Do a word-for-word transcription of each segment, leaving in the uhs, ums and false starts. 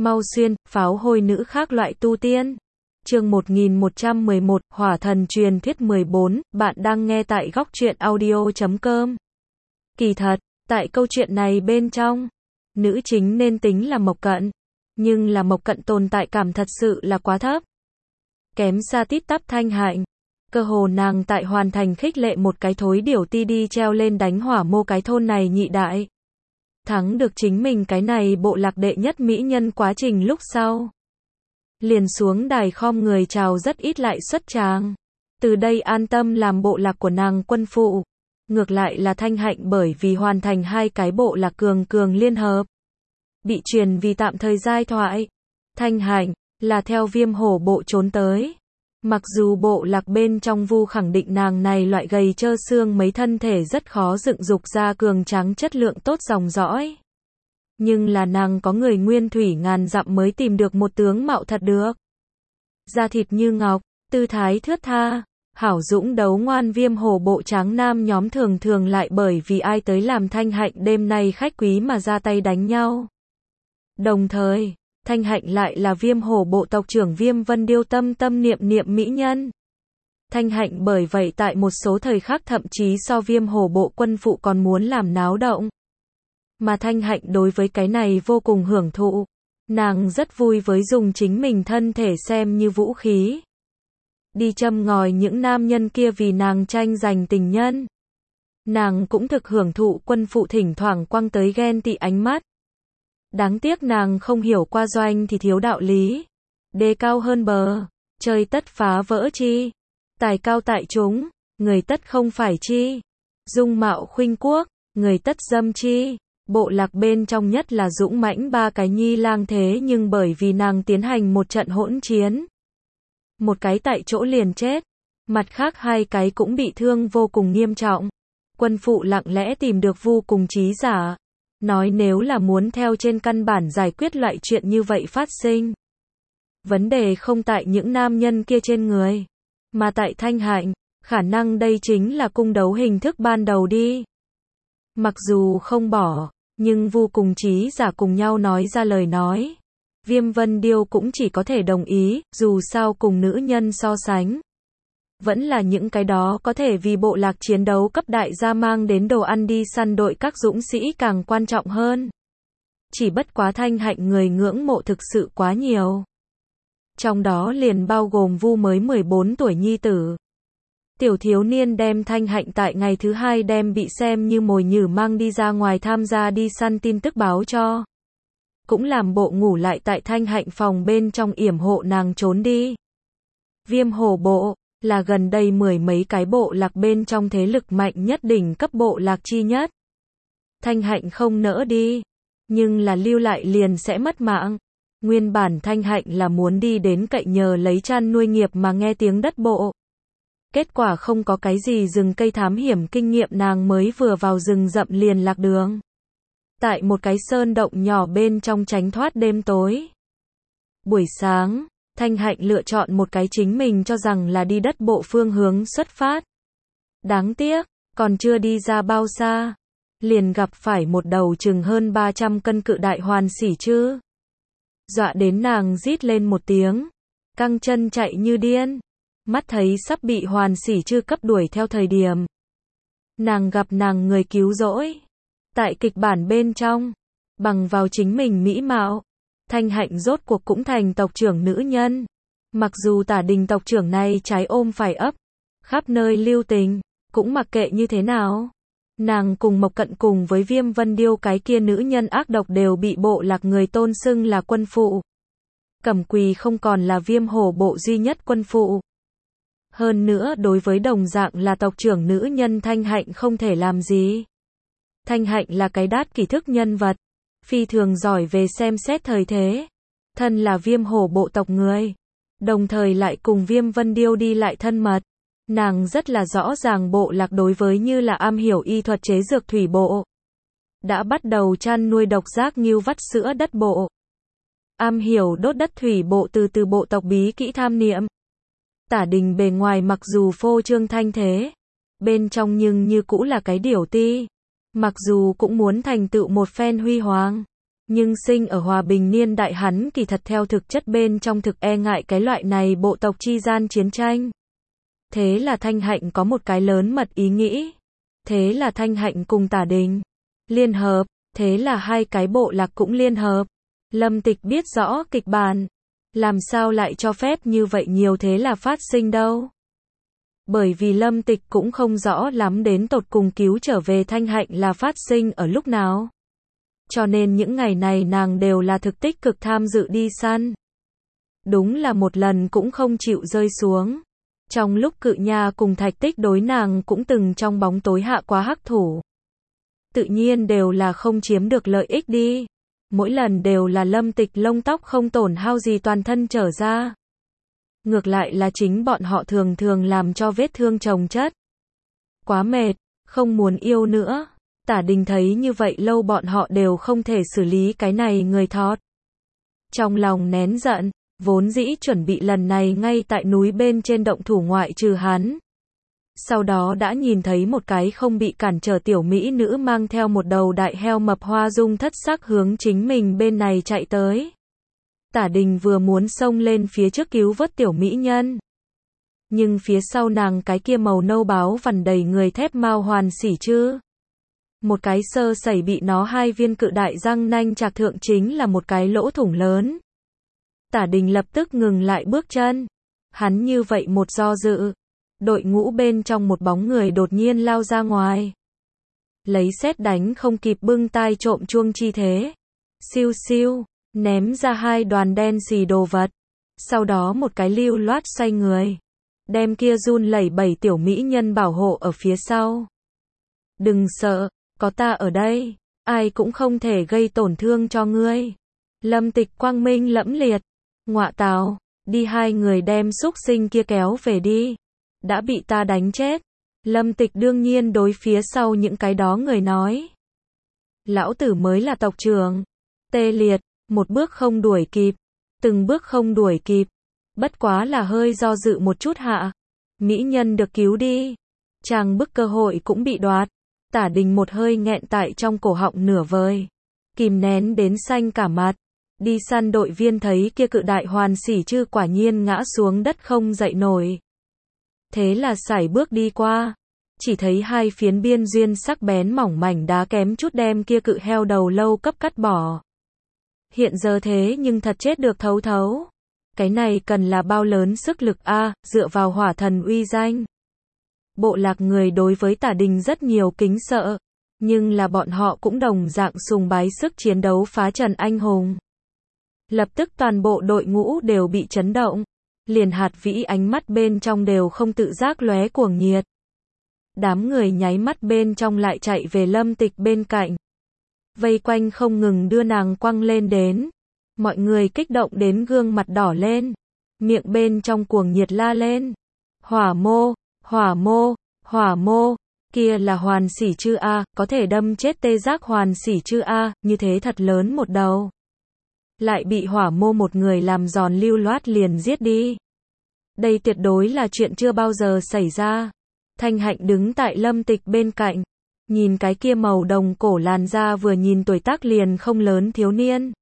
Mau xuyên, pháo hôi nữ khác loại tu tiên. Chương một nghìn một trăm mười một, Hỏa thần truyền thuyết mười bốn, bạn đang nghe tại góc truyện audio chấm com. Kỳ thật, tại câu chuyện này bên trong, nữ chính nên tính là Mộc Cận, nhưng là Mộc Cận tồn tại cảm thật sự là quá thấp. Kém xa tít tắp Thanh Hạnh. Cơ hồ nàng tại hoàn thành khích lệ một cái thối điểu ti đi treo lên đánh hỏa mô cái thôn này nhị đại. Thắng được chính mình cái này bộ lạc đệ nhất mỹ nhân quá trình lúc sau. Liền xuống đài khom người chào rất ít lại xuất tràng. Từ đây an tâm làm bộ lạc của nàng quân phụ. Ngược lại là Thanh Hạnh bởi vì hoàn thành hai cái bộ lạc cường cường liên hợp. Bị truyền vì tạm thời giai thoại. Thanh Hạnh là theo Viêm Hổ bộ trốn tới. Mặc dù bộ lạc bên trong Vu khẳng định nàng này loại gầy trơ xương mấy thân thể rất khó dựng dục ra cường tráng chất lượng tốt dòng dõi. Nhưng là nàng có người nguyên thủy ngàn dặm mới tìm được một tướng mạo thật được. Da thịt như ngọc, tư thái thướt tha, hảo dũng đấu ngoan Viêm Hổ bộ tráng nam nhóm thường thường lại bởi vì ai tới làm Thanh Hạnh đêm nay khách quý mà ra tay đánh nhau. Đồng thời, Thanh Hạnh lại là Viêm Hổ bộ tộc trưởng Viêm Vân Điêu tâm tâm niệm niệm mỹ nhân. Thanh Hạnh bởi vậy tại một số thời khắc thậm chí so Viêm Hổ bộ quân phụ còn muốn làm náo động. Mà Thanh Hạnh đối với cái này vô cùng hưởng thụ. Nàng rất vui với dùng chính mình thân thể xem như vũ khí. Đi châm ngòi những nam nhân kia vì nàng tranh giành tình nhân. Nàng cũng thực hưởng thụ quân phụ thỉnh thoảng quăng tới ghen tị ánh mắt. Đáng tiếc nàng không hiểu qua doanh thì thiếu đạo lý. Đê cao hơn bờ, trời tất phá vỡ chi. Tài cao tại chúng, người tất không phải chi. Dung mạo khuynh quốc, người tất dâm chi. Bộ lạc bên trong nhất là dũng mãnh ba cái nhi lang thế nhưng bởi vì nàng tiến hành một trận hỗn chiến. Một cái tại chỗ liền chết, mặt khác hai cái cũng bị thương vô cùng nghiêm trọng. Quân phụ lặng lẽ tìm được Vu cùng trí giả. Nói nếu là muốn theo trên căn bản giải quyết loại chuyện như vậy phát sinh. Vấn đề không tại những nam nhân kia trên người, mà tại Thanh Hạnh, khả năng đây chính là cung đấu hình thức ban đầu đi. Mặc dù không bỏ, nhưng Vu cùng trí giả cùng nhau nói ra lời nói. Viêm Vân Điêu cũng chỉ có thể đồng ý, dù sao cùng nữ nhân so sánh. Vẫn là những cái đó có thể vì bộ lạc chiến đấu cấp đại gia mang đến đồ ăn đi săn đội các dũng sĩ càng quan trọng hơn. Chỉ bất quá Thanh Hạnh người ngưỡng mộ thực sự quá nhiều. Trong đó liền bao gồm Vu mới mười bốn tuổi nhi tử. Tiểu thiếu niên đem Thanh Hạnh tại ngày thứ hai đem bị xem như mồi nhử mang đi ra ngoài tham gia đi săn tin tức báo cho. Cũng làm bộ ngủ lại tại Thanh Hạnh phòng bên trong yểm hộ nàng trốn đi. Viêm Hổ bộ là gần đây mười mấy cái bộ lạc bên trong thế lực mạnh nhất đỉnh cấp bộ lạc chi nhất. Thanh Hạnh không nỡ đi, nhưng là lưu lại liền sẽ mất mạng. Nguyên bản Thanh Hạnh là muốn đi đến cậy nhờ lấy chăn nuôi nghiệp mà nghe tiếng đất bộ. Kết quả không có cái gì rừng cây thám hiểm kinh nghiệm nàng mới vừa vào rừng rậm liền lạc đường. Tại một cái sơn động nhỏ bên trong tránh thoát đêm tối. Buổi sáng, Thanh Hạnh lựa chọn một cái chính mình cho rằng là đi đất bộ phương hướng xuất phát. Đáng tiếc, còn chưa đi ra bao xa, liền gặp phải một đầu chừng hơn ba trăm cân cự đại hoàn sỉ chư. Dọa đến nàng rít lên một tiếng, căng chân chạy như điên. Mắt thấy sắp bị hoàn sỉ chư cấp đuổi theo thời điểm. Nàng gặp nàng người cứu rỗi. Tại kịch bản bên trong, bằng vào chính mình mỹ mạo. Thanh Hạnh rốt cuộc cũng thành tộc trưởng nữ nhân. Mặc dù tả đình tộc trưởng này trái ôm phải ấp, khắp nơi lưu tình, cũng mặc kệ như thế nào. Nàng cùng Mộc Cận cùng với Viêm Vân Điêu cái kia nữ nhân ác độc đều bị bộ lạc người tôn xưng là quân phụ. Cẩm Quỳ không còn là Viêm Hổ bộ duy nhất quân phụ. Hơn nữa đối với đồng dạng là tộc trưởng nữ nhân Thanh Hạnh không thể làm gì. Thanh Hạnh là cái đát kỷ thức nhân vật. Phi thường giỏi về xem xét thời thế. Thân là Viêm Hổ bộ tộc người. Đồng thời lại cùng Viêm Vân Điêu đi lại thân mật. Nàng rất là rõ ràng bộ lạc đối với như là am hiểu y thuật chế dược thủy bộ. Đã bắt đầu chăn nuôi độc giác nghêu vắt sữa đất bộ. Am hiểu đốt đất thủy bộ từ từ bộ tộc bí kỹ tham niệm. Tả đình bề ngoài mặc dù phô trương thanh thế. Bên trong nhưng như cũ là cái điểu ti. Mặc dù cũng muốn thành tựu một phen huy hoàng. Nhưng sinh ở hòa bình niên đại hắn kỳ thật theo thực chất bên trong thực e ngại cái loại này bộ tộc chi gian chiến tranh. Thế là Thanh Hạnh có một cái lớn mật ý nghĩ. Thế là Thanh Hạnh cùng Tả Đình liên hợp, thế là hai cái bộ lạc cũng liên hợp. Lâm Tịch biết rõ kịch bản, làm sao lại cho phép như vậy nhiều thế là phát sinh đâu. Bởi vì Lâm Tịch cũng không rõ lắm đến tột cùng cứu trở về Thanh Hạnh là phát sinh ở lúc nào. Cho nên những ngày này nàng đều là thực tích cực tham dự đi săn. Đúng là một lần cũng không chịu rơi xuống. Trong lúc Cự Nha cùng Thạch Tích đối nàng cũng từng trong bóng tối hạ quá hắc thủ. Tự nhiên đều là không chiếm được lợi ích đi. Mỗi lần đều là Lâm Tịch lông tóc không tổn hao gì toàn thân trở ra. Ngược lại là chính bọn họ thường thường làm cho vết thương chồng chất. Quá mệt, không muốn yêu nữa. Tả Đình thấy như vậy lâu bọn họ đều không thể xử lý cái này người thọt. Trong lòng nén giận, vốn dĩ chuẩn bị lần này ngay tại núi bên trên động thủ ngoại trừ hắn. Sau đó đã nhìn thấy một cái không bị cản trở tiểu mỹ nữ mang theo một đầu đại heo mập hoa dung thất sắc hướng chính mình bên này chạy tới. Tả Đình vừa muốn xông lên phía trước cứu vớt tiểu mỹ nhân. Nhưng phía sau nàng cái kia màu nâu báo vằn đầy người thép mao hoàn xỉ chứ. Một cái sơ sẩy bị nó hai viên cự đại răng nanh chạc thượng chính là một cái lỗ thủng lớn. Tả Đình lập tức ngừng lại bước chân. Hắn như vậy một do dự. Đội ngũ bên trong một bóng người đột nhiên lao ra ngoài. Lấy sét đánh không kịp bưng tai trộm chuông chi thế. Siêu siêu, ném ra hai đoàn đen xì đồ vật. Sau đó một cái lưu loát xoay người. Đem kia run lẩy bẩy tiểu mỹ nhân bảo hộ ở phía sau. Đừng sợ, có ta ở đây. Ai cũng không thể gây tổn thương cho ngươi. Lâm Tịch quang minh lẫm liệt. Ngọa tào, đi hai người đem xúc sinh kia kéo về đi. Đã bị ta đánh chết. Lâm Tịch đương nhiên đối phía sau những cái đó người nói. Lão tử mới là tộc trưởng. Tê liệt, một bước không đuổi kịp. Từng bước không đuổi kịp. Bất quá là hơi do dự một chút hạ. Mỹ nhân được cứu đi. Chàng bức cơ hội cũng bị đoạt. Tả Đình một hơi nghẹn tại trong cổ họng nửa vời. Kìm nén đến xanh cả mặt. Đi săn đội viên thấy kia cự đại hoàn xỉ chư quả nhiên ngã xuống đất không dậy nổi. Thế là sải bước đi qua. Chỉ thấy hai phiến biên duyên sắc bén mỏng mảnh đá kém chút đem kia cự heo đầu lâu cấp cắt bỏ. Hiện giờ thế nhưng thật chết được thấu thấu. Cái này cần là bao lớn sức lực a, à, dựa vào hỏa thần uy danh. Bộ lạc người đối với Tả Đình rất nhiều kính sợ. Nhưng là bọn họ cũng đồng dạng sùng bái sức chiến đấu phá trần anh hùng. Lập tức toàn bộ đội ngũ đều bị chấn động. Liền hạt vĩ ánh mắt bên trong đều không tự giác lóe cuồng nhiệt. Đám người nháy mắt bên trong lại chạy về Lâm Tịch bên cạnh. Vây quanh không ngừng đưa nàng quăng lên đến. Mọi người kích động đến gương mặt đỏ lên. Miệng bên trong cuồng nhiệt la lên. Hỏa mô, hỏa mô, hỏa mô. Kia là hoàn xỉ chư a, có thể đâm chết tê giác hoàn xỉ chư a, như thế thật lớn một đầu. Lại bị hỏa mô một người làm giòn lưu loát liền giết đi. Đây tuyệt đối là chuyện chưa bao giờ xảy ra. Thanh Hạnh đứng tại Lâm Tịch bên cạnh. Nhìn cái kia màu đồng cổ làn da vừa nhìn tuổi tác liền không lớn thiếu niên.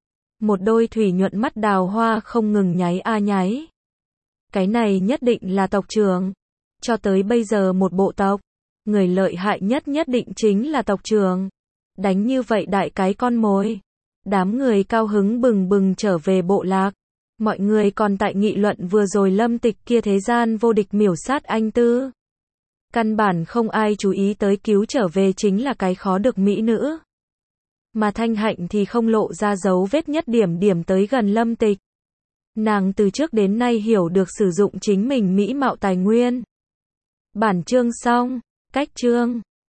Một đôi thủy nhuận mắt đào hoa không ngừng nháy a nháy. Cái này nhất định là tộc trưởng. Cho tới bây giờ một bộ tộc. Người lợi hại nhất nhất định chính là tộc trưởng. Đánh như vậy đại cái con mồi. Đám người cao hứng bừng bừng trở về bộ lạc. Mọi người còn tại nghị luận vừa rồi Lâm Tịch kia thế gian vô địch miểu sát anh tư. Căn bản không ai chú ý tới cứu trở về chính là cái khó được mỹ nữ. Mà Thanh Hạnh thì không lộ ra dấu vết nhất điểm điểm tới gần Lâm Tịch. Nàng từ trước đến nay hiểu được sử dụng chính mình mỹ mạo tài nguyên. Bản chương xong, cách chương.